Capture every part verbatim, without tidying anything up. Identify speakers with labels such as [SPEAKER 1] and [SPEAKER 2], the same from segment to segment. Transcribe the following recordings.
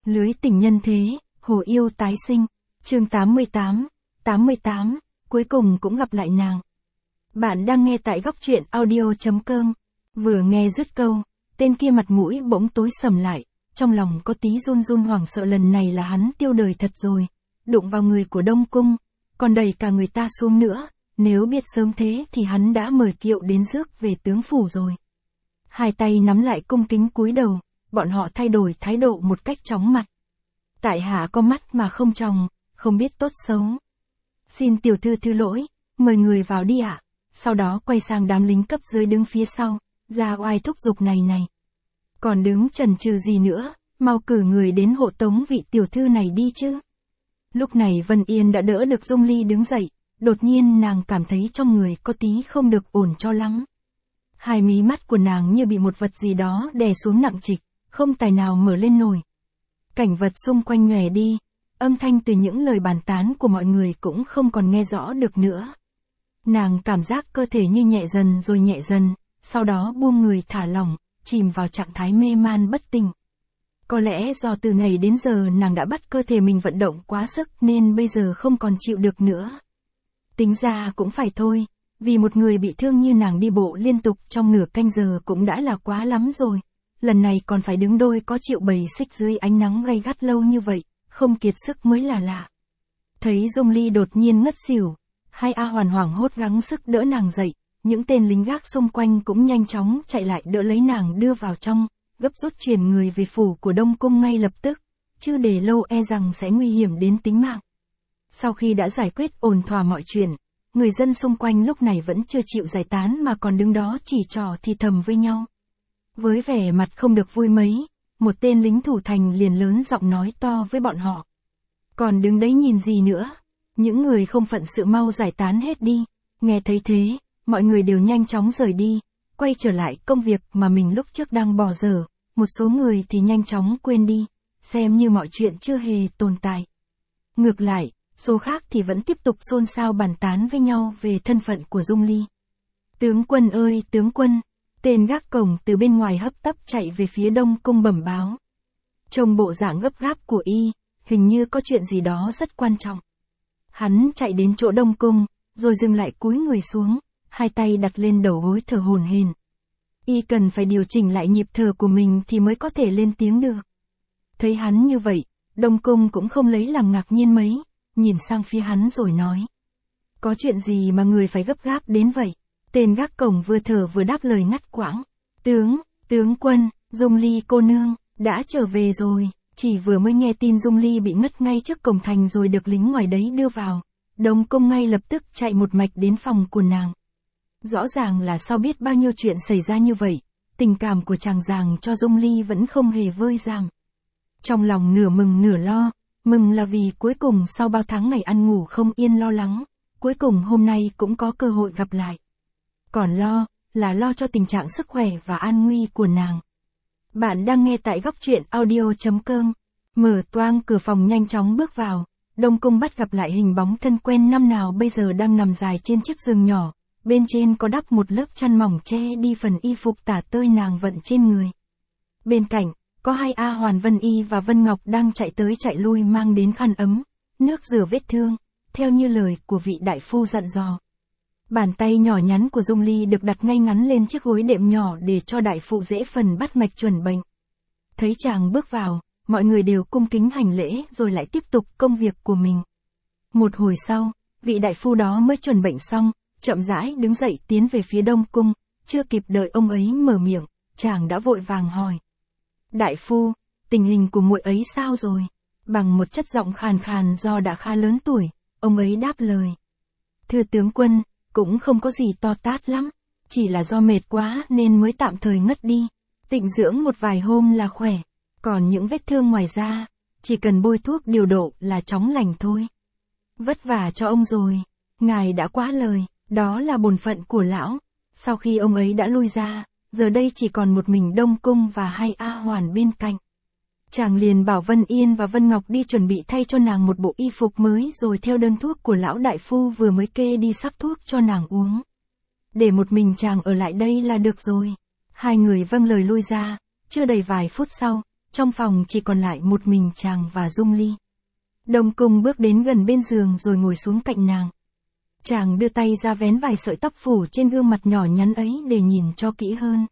[SPEAKER 1] Lưới tình nhân thế, hồ yêu tái sinh, chương tám mươi tám, tám mươi tám, cuối cùng cũng gặp lại nàng. Bạn đang nghe tại góc truyện audio.com, vừa nghe dứt câu, tên kia mặt mũi bỗng tối sầm lại, trong lòng có tí run run hoảng sợ lần này là hắn tiêu đời thật rồi, đụng vào người của Đông Cung, còn đẩy cả người ta xuống nữa, nếu biết sớm thế thì hắn đã mời kiệu đến rước về tướng phủ rồi. Hai tay nắm lại cung kính cúi đầu, bọn họ thay đổi thái độ một cách chóng mặt. Tại hạ có mắt mà không tròng, không biết tốt xấu. Xin tiểu thư thứ lỗi, mời người vào đi ạ. Sau đó quay sang đám lính cấp dưới đứng phía sau, ra oai thúc giục này này. Còn đứng chần chừ gì nữa, mau cử người đến hộ tống vị tiểu thư này đi chứ. Lúc này Vân Yên đã đỡ được Dung Ly đứng dậy, đột nhiên nàng cảm thấy trong người có tí không được ổn cho lắm. Hai mí mắt của nàng như bị một vật gì đó đè xuống nặng trịch, không tài nào mở lên nổi. Cảnh vật xung quanh nhòe đi, âm thanh từ những lời bàn tán của mọi người cũng không còn nghe rõ được nữa. Nàng cảm giác cơ thể như nhẹ dần rồi nhẹ dần, sau đó buông người thả lỏng, chìm vào trạng thái mê man bất tỉnh. Có lẽ do từ ngày đến giờ nàng đã bắt cơ thể mình vận động quá sức nên bây giờ không còn chịu được nữa. Tính ra cũng phải thôi, vì một người bị thương như nàng đi bộ liên tục trong nửa canh giờ cũng đã là quá lắm rồi. Lần này còn phải đứng đôi có chịu bầy xích dưới ánh nắng gay gắt lâu như vậy, không kiệt sức mới là lạ. Thấy Dung Ly đột nhiên ngất xỉu, hai A Hoàn hoảng hốt gắng sức đỡ nàng dậy, những tên lính gác xung quanh cũng nhanh chóng chạy lại đỡ lấy nàng đưa vào trong, gấp rút chuyển người về phủ của Đông Cung ngay lập tức, chứ để lâu e rằng sẽ nguy hiểm đến tính mạng. Sau khi đã giải quyết ổn thỏa mọi chuyện, người dân xung quanh lúc này vẫn chưa chịu giải tán mà còn đứng đó chỉ trò thì thầm với nhau. Với vẻ mặt không được vui mấy, một tên lính thủ thành liền lớn giọng nói to với bọn họ. Còn đứng đấy nhìn gì nữa, những người không phận sự mau giải tán hết đi. Nghe thấy thế, mọi người đều nhanh chóng rời đi, quay trở lại công việc mà mình lúc trước đang bỏ dở, một số người thì nhanh chóng quên đi, xem như mọi chuyện chưa hề tồn tại. Ngược lại, số khác thì vẫn tiếp tục xôn xao bàn tán với nhau về thân phận của Dung Ly. Tướng quân ơi tướng quân! Tên gác cổng từ bên ngoài hấp tấp chạy về phía Đông Cung bẩm báo. Trông bộ dạng gấp gáp của y, hình như có chuyện gì đó rất quan trọng. Hắn chạy đến chỗ Đông Cung, rồi dừng lại cúi người xuống, hai tay đặt lên đầu gối thở hổn hển. Y cần phải điều chỉnh lại nhịp thở của mình thì mới có thể lên tiếng được. Thấy hắn như vậy, Đông Cung cũng không lấy làm ngạc nhiên mấy, nhìn sang phía hắn rồi nói. Có chuyện gì mà người phải gấp gáp đến vậy? Tên gác cổng vừa thở vừa đáp lời ngắt quãng. Tướng, tướng quân, Dung Ly cô nương, đã trở về rồi. Chỉ vừa mới nghe tin Dung Ly bị ngất ngay trước cổng thành rồi được lính ngoài đấy đưa vào. Đông Cung ngay lập tức chạy một mạch đến phòng của nàng. Rõ ràng là sau biết bao nhiêu chuyện xảy ra như vậy, tình cảm của chàng dàng cho Dung Ly vẫn không hề vơi giảm. Trong lòng nửa mừng nửa lo, mừng là vì cuối cùng sau bao tháng ngày ăn ngủ không yên lo lắng, cuối cùng hôm nay cũng có cơ hội gặp lại. Còn lo, là lo cho tình trạng sức khỏe và an nguy của nàng. Bạn đang nghe tại góc truyện audio.com. Mở toang cửa phòng nhanh chóng bước vào, Đông Cung bắt gặp lại hình bóng thân quen năm nào bây giờ đang nằm dài trên chiếc giường nhỏ, bên trên có đắp một lớp chăn mỏng che đi phần y phục tả tơi nàng vận trên người. Bên cạnh, có hai A Hoàn Vân Y và Vân Ngọc đang chạy tới chạy lui mang đến khăn ấm, nước rửa vết thương, theo như lời của vị đại phu dặn dò. Bàn tay nhỏ nhắn của Dung Ly được đặt ngay ngắn lên chiếc gối đệm nhỏ để cho đại phụ dễ phần bắt mạch chuẩn bệnh. Thấy chàng bước vào, mọi người đều cung kính hành lễ rồi lại tiếp tục công việc của mình. Một hồi sau, vị đại phu đó mới chuẩn bệnh xong, chậm rãi đứng dậy tiến về phía Đông Cung, chưa kịp đợi ông ấy mở miệng, chàng đã vội vàng hỏi. Đại phu, tình hình của muội ấy sao rồi? Bằng một chất giọng khàn khàn do đã khá lớn tuổi, ông ấy đáp lời. Thưa tướng quân, cũng không có gì to tát lắm, chỉ là do mệt quá nên mới tạm thời ngất đi, tịnh dưỡng một vài hôm là khỏe, còn những vết thương ngoài da, chỉ cần bôi thuốc điều độ là chóng lành thôi. Vất vả cho ông rồi, ngài đã quá lời, đó là bổn phận của lão. Sau khi ông ấy đã lui ra, giờ đây chỉ còn một mình Đông Cung và hai A Hoàn bên cạnh. Chàng liền bảo Vân Yên và Vân Ngọc đi chuẩn bị thay cho nàng một bộ y phục mới rồi theo đơn thuốc của lão đại phu vừa mới kê đi sắc thuốc cho nàng uống. Để một mình chàng ở lại đây là được rồi. Hai người vâng lời lui ra, chưa đầy vài phút sau, trong phòng chỉ còn lại một mình chàng và Dung Ly. Đông Cung bước đến gần bên giường rồi ngồi xuống cạnh nàng. Chàng đưa tay ra vén vài sợi tóc phủ trên gương mặt nhỏ nhắn ấy để nhìn cho kỹ hơn.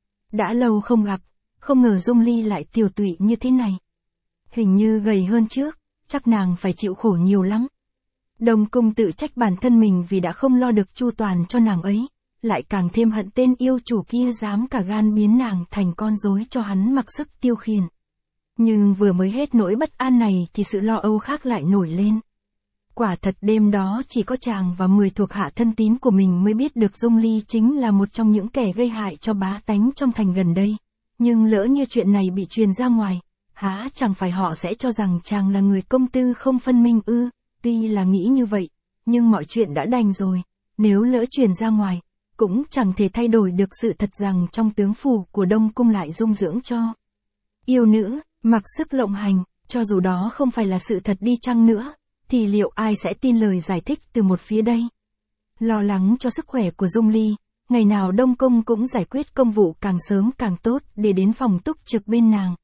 [SPEAKER 1] Đã lâu không gặp, không ngờ Dung Ly lại tiều tụy như thế này. Hình như gầy hơn trước, chắc nàng phải chịu khổ nhiều lắm. Đông Cung tự trách bản thân mình vì đã không lo được chu toàn cho nàng ấy, lại càng thêm hận tên yêu chủ kia dám cả gan biến nàng thành con rối cho hắn mặc sức tiêu khiển. Nhưng vừa mới hết nỗi bất an này thì sự lo âu khác lại nổi lên. Quả thật đêm đó chỉ có chàng và mười thuộc hạ thân tín của mình mới biết được Dung Ly chính là một trong những kẻ gây hại cho bá tánh trong thành gần đây. Nhưng lỡ như chuyện này bị truyền ra ngoài, há chẳng phải họ sẽ cho rằng chàng là người công tư không phân minh ư? Tuy là nghĩ như vậy, nhưng mọi chuyện đã đành rồi, nếu lỡ truyền ra ngoài, cũng chẳng thể thay đổi được sự thật rằng trong tướng phủ của Đông Cung lại dung dưỡng cho yêu nữ, mặc sức lộng hành, cho dù đó không phải là sự thật đi chăng nữa, thì liệu ai sẽ tin lời giải thích từ một phía đây? Lo lắng cho sức khỏe của Dung Ly, ngày nào Đông Cung cũng giải quyết công vụ càng sớm càng tốt để đến phòng túc trực bên nàng.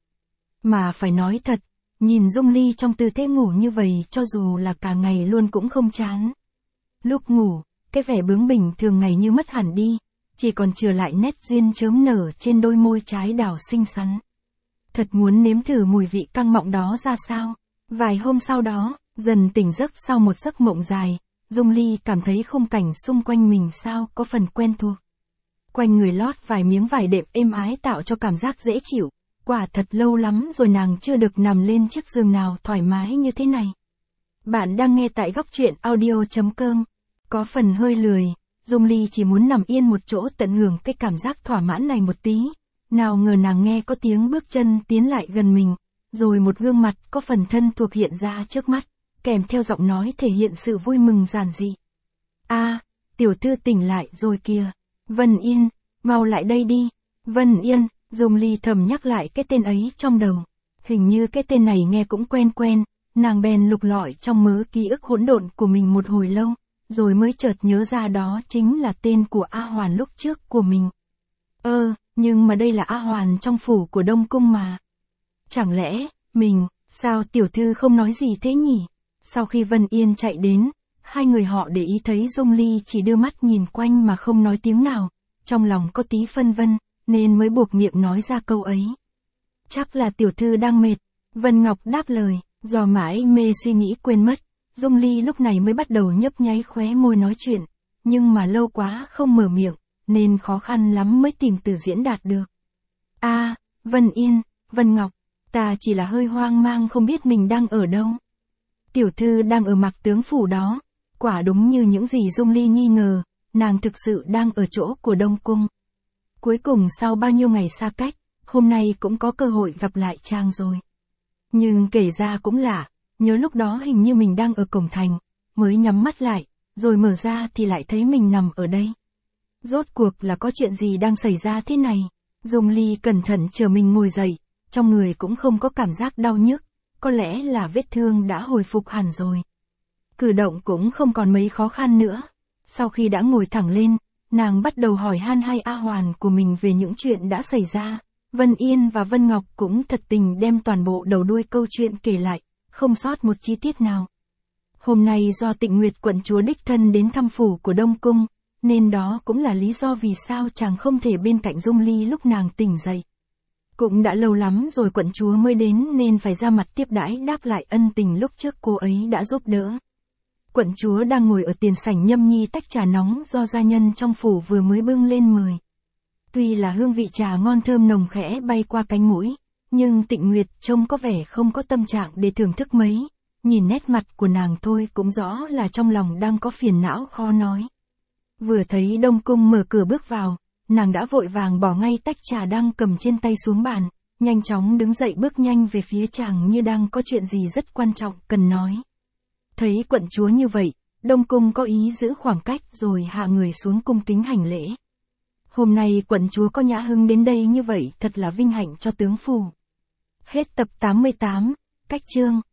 [SPEAKER 1] Mà phải nói thật, nhìn Dung Ly trong tư thế ngủ như vậy cho dù là cả ngày luôn cũng không chán. Lúc ngủ, cái vẻ bướng bỉnh thường ngày như mất hẳn đi, chỉ còn chừa lại nét duyên chớm nở trên đôi môi trái đào xinh xắn. Thật muốn nếm thử mùi vị căng mọng đó ra sao. Vài hôm sau đó, dần tỉnh giấc sau một giấc mộng dài, Dung Ly cảm thấy khung cảnh xung quanh mình sao có phần quen thuộc. Quanh người lót vài miếng vải đệm êm ái tạo cho cảm giác dễ chịu, quả thật lâu lắm rồi nàng chưa được nằm lên chiếc giường nào thoải mái như thế này. Bạn đang nghe tại góc truyện audio chấm com. Có phần hơi lười, Dung Ly chỉ muốn nằm yên một chỗ tận hưởng cái cảm giác thỏa mãn này một tí. Nào ngờ nàng nghe có tiếng bước chân tiến lại gần mình, rồi một gương mặt có phần thân thuộc hiện ra trước mắt, kèm theo giọng nói thể hiện sự vui mừng giản dị. A, tiểu thư tỉnh lại rồi kìa. Vân Yên, mau lại đây đi. Vân Yên, Dung Ly thầm nhắc lại cái tên ấy trong đầu. Hình như cái tên này nghe cũng quen quen, nàng bèn lục lọi trong mớ ký ức hỗn độn của mình một hồi lâu, rồi mới chợt nhớ ra đó chính là tên của A Hoàn lúc trước của mình. Ơ, nhưng mà đây là A Hoàn trong phủ của Đông Cung mà. Chẳng lẽ, mình, sao tiểu thư không nói gì thế nhỉ? Sau khi Vân Yên chạy đến, hai người họ để ý thấy Dung Ly chỉ đưa mắt nhìn quanh mà không nói tiếng nào, trong lòng có tí phân vân, nên mới buộc miệng nói ra câu ấy. Chắc là tiểu thư đang mệt, Vân Ngọc đáp lời, do mãi mê suy nghĩ quên mất, Dung Ly lúc này mới bắt đầu nhấp nháy khóe môi nói chuyện, nhưng mà lâu quá không mở miệng, nên khó khăn lắm mới tìm từ diễn đạt được. A, à, Vân Yên, Vân Ngọc, ta chỉ là hơi hoang mang không biết mình đang ở đâu. Tiểu thư đang ở Mạc tướng phủ đó, quả đúng như những gì Dung Ly nghi ngờ, nàng thực sự đang ở chỗ của Đông Cung. Cuối cùng sau bao nhiêu ngày xa cách, hôm nay cũng có cơ hội gặp lại chàng rồi. Nhưng kể ra cũng lạ, nhớ lúc đó hình như mình đang ở cổng thành, mới nhắm mắt lại, rồi mở ra thì lại thấy mình nằm ở đây. Rốt cuộc là có chuyện gì đang xảy ra thế này? Dung Ly cẩn thận chờ mình ngồi dậy, trong người cũng không có cảm giác đau nhức, có lẽ là vết thương đã hồi phục hẳn rồi. Cử động cũng không còn mấy khó khăn nữa. Sau khi đã ngồi thẳng lên, nàng bắt đầu hỏi han hai A Hoàn của mình về những chuyện đã xảy ra. Vân Yên và Vân Ngọc cũng thật tình đem toàn bộ đầu đuôi câu chuyện kể lại, không sót một chi tiết nào. Hôm nay do Tịnh Nguyệt quận chúa đích thân đến thăm phủ của Đông Cung, nên đó cũng là lý do vì sao chàng không thể bên cạnh Dung Ly lúc nàng tỉnh dậy. Cũng đã lâu lắm rồi quận chúa mới đến nên phải ra mặt tiếp đãi đáp lại ân tình lúc trước cô ấy đã giúp đỡ. Quận chúa đang ngồi ở tiền sảnh nhâm nhi tách trà nóng do gia nhân trong phủ vừa mới bưng lên mời. Tuy là hương vị trà ngon thơm nồng khẽ bay qua cánh mũi, nhưng Tịnh Nguyệt trông có vẻ không có tâm trạng để thưởng thức mấy, nhìn nét mặt của nàng thôi cũng rõ là trong lòng đang có phiền não khó nói. Vừa thấy Đông Cung mở cửa bước vào, nàng đã vội vàng bỏ ngay tách trà đang cầm trên tay xuống bàn, nhanh chóng đứng dậy bước nhanh về phía chàng như đang có chuyện gì rất quan trọng cần nói. Thấy quận chúa như vậy, Đông Cung có ý giữ khoảng cách rồi hạ người xuống cung kính hành lễ. Hôm nay quận chúa có nhã hứng đến đây như vậy thật là vinh hạnh cho tướng phủ. Hết tập tám mươi tám, cách chương.